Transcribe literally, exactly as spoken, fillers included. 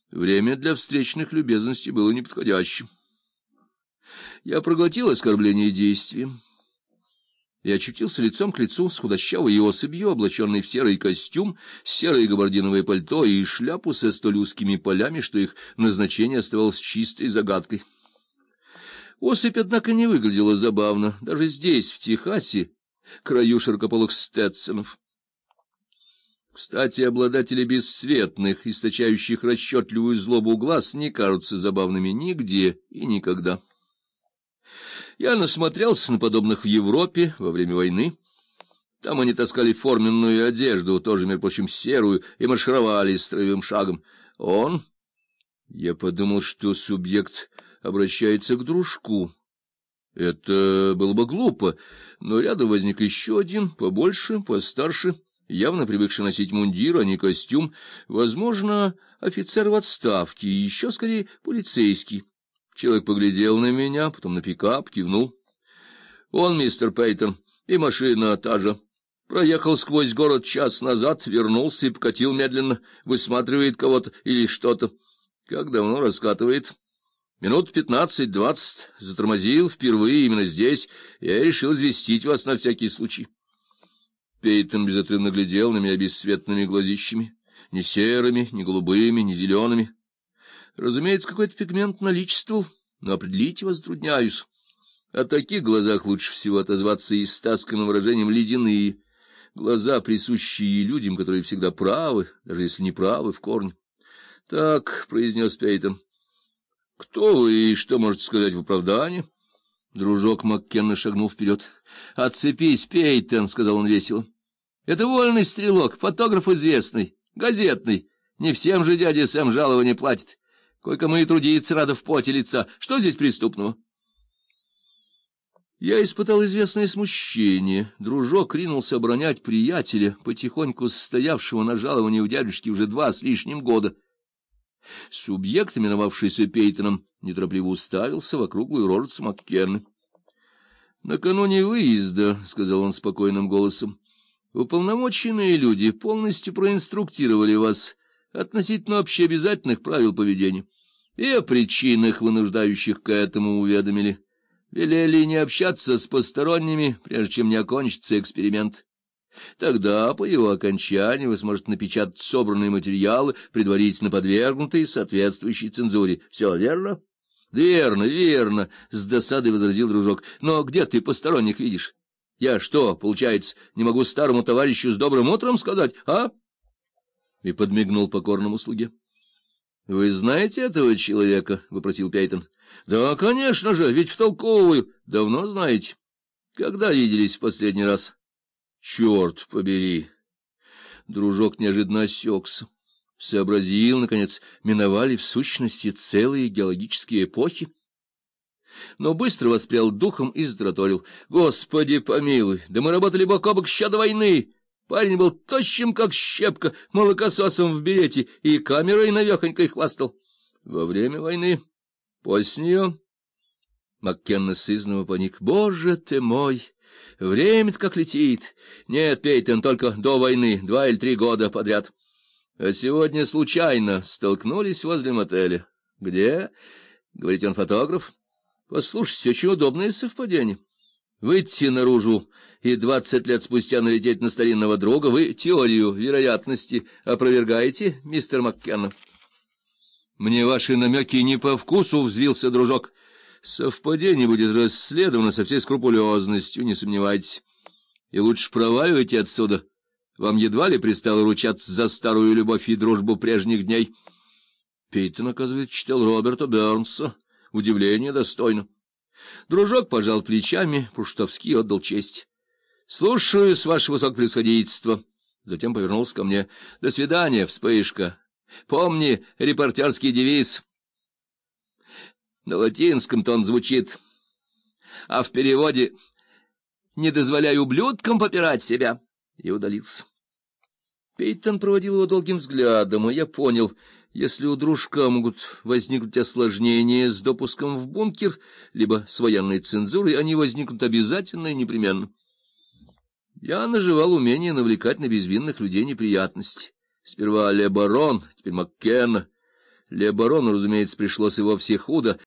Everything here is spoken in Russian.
Время для встречных любезностей было неподходящим. Я проглотил оскорбление действием и очутился лицом к лицу с худощавой особью, облаченной в серый костюм, серое габардиновое пальто и шляпу со столь узкими полями, что их назначение оставалось чистой загадкой. Особь, однако, не выглядела забавно, даже здесь, в Техасе, краю широкополых стетсонов. Кстати, обладатели бесцветных, источающих расчетливую злобу глаз, не кажутся забавными нигде и никогда. Я насмотрелся на подобных в Европе во время войны. Там они таскали форменную одежду, тоже, между прочим, серую, и маршировали строевым шагом. Он... Я подумал, что субъект обращается к дружку. Это было бы глупо, но рядом возник еще один, побольше, постарше, явно привыкший носить мундир, а не костюм, возможно, офицер в отставке, и еще скорее полицейский. Человек поглядел на меня, потом на пикап, кивнул. Он, мистер Пейтон, и машина та же. Проехал сквозь город час назад, вернулся и покатил медленно, высматривает кого-то или что-то. Как давно раскатывает? Минут пятнадцать-двадцать. Затормозил впервые именно здесь. Я решил известить вас на всякий случай. Пейтон безотрывно глядел на меня бесцветными глазищами, ни серыми, ни голубыми, ни зелеными. Разумеется, какой-то пигмент наличествовал, но определить его затрудняюсь. О таких глазах лучше всего отозваться и стасканным выражением ледяные. Глаза, присущие людям, которые всегда правы, даже если не правы в корне. — Так, — произнес Пейтон, — кто вы и что можете сказать в оправдании? Дружок Маккенна шагнул вперед. — Отцепись, Пейтон, — сказал он весело. — Это вольный стрелок, фотограф известный, газетный. Не всем же дядя Сэм жалование платит. Кое-кому и трудиться рада в поте лица. Что здесь преступного? Я испытал известное смущение. Дружок ринулся оборонять приятеля, потихоньку состоявшего на жаловании у дядюшки уже два с лишним года. Субъект, именовавшийся Пейтоном, неторопливо уставился в округлую рожицу Маккенны. — Накануне выезда, — сказал он спокойным голосом, — уполномоченные люди полностью проинструктировали вас относительно общеобязательных правил поведения и о причинах, вынуждающих к этому, уведомили. Велели не общаться с посторонними, прежде чем не окончится эксперимент. Тогда, по его окончании, вы сможете напечатать собранные материалы, предварительно подвергнутые соответствующей цензуре. Все верно? — Верно, верно, — с досадой возразил дружок. — Но где ты посторонних видишь? Я что, получается, не могу старому товарищу с добрым утром сказать, а? И подмигнул покорному слуге. — Вы знаете этого человека? — вопросил Пейтон. — Да, конечно же, ведь втолковываю. Давно знаете? Когда виделись в последний раз? — Черт побери! Дружок неожиданно осекся. Сообразил, наконец, миновали в сущности целые геологические эпохи. Но быстро воспрял духом и затраторил. — Господи помилуй, да мы работали бок о бок еще до войны. Парень был тощим, как щепка, молокососом в берете и камерой навехонькой хвастал. — Во время войны? После нее? Маккенна сызнова поник. — Боже ты мой! Время-то как летит. Нет, Пейтон, только до войны, два или три года подряд. А сегодня случайно столкнулись возле мотеля. Где? Говорите, он фотограф? Послушайте, очень удобное совпадение. Выйти наружу и двадцать лет спустя налететь на старинного друга, вы теорию вероятности опровергаете, мистер Маккенна? Мне ваши намеки не по вкусу, взвился дружок. Совпадение будет расследовано со всей скрупулезностью, не сомневайтесь. И лучше проваливайте отсюда. Вам едва ли пристало ручаться за старую любовь и дружбу прежних дней. Пейтон, оказывается, читал Роберта Бернса. Удивление достойно. Дружок пожал плечами, по-шутовски отдал честь. — Слушаюсь, ваше высокопревосходительство. Затем повернулся ко мне. — До свидания, вспышка. Помни репортерский девиз. На латинском-то он звучит, а в переводе «не дозволяй ублюдкам попирать себя». И удалился. Пейтон проводил его долгим взглядом, а я понял, если у дружка могут возникнуть осложнения с допуском в бункер, либо с военной цензурой, они возникнут обязательно и непременно. Я наживал умение навлекать на безвинных людей неприятности. Сперва Ле Барон, теперь Маккенна. Ле Барону, разумеется, пришлось и вовсе худо,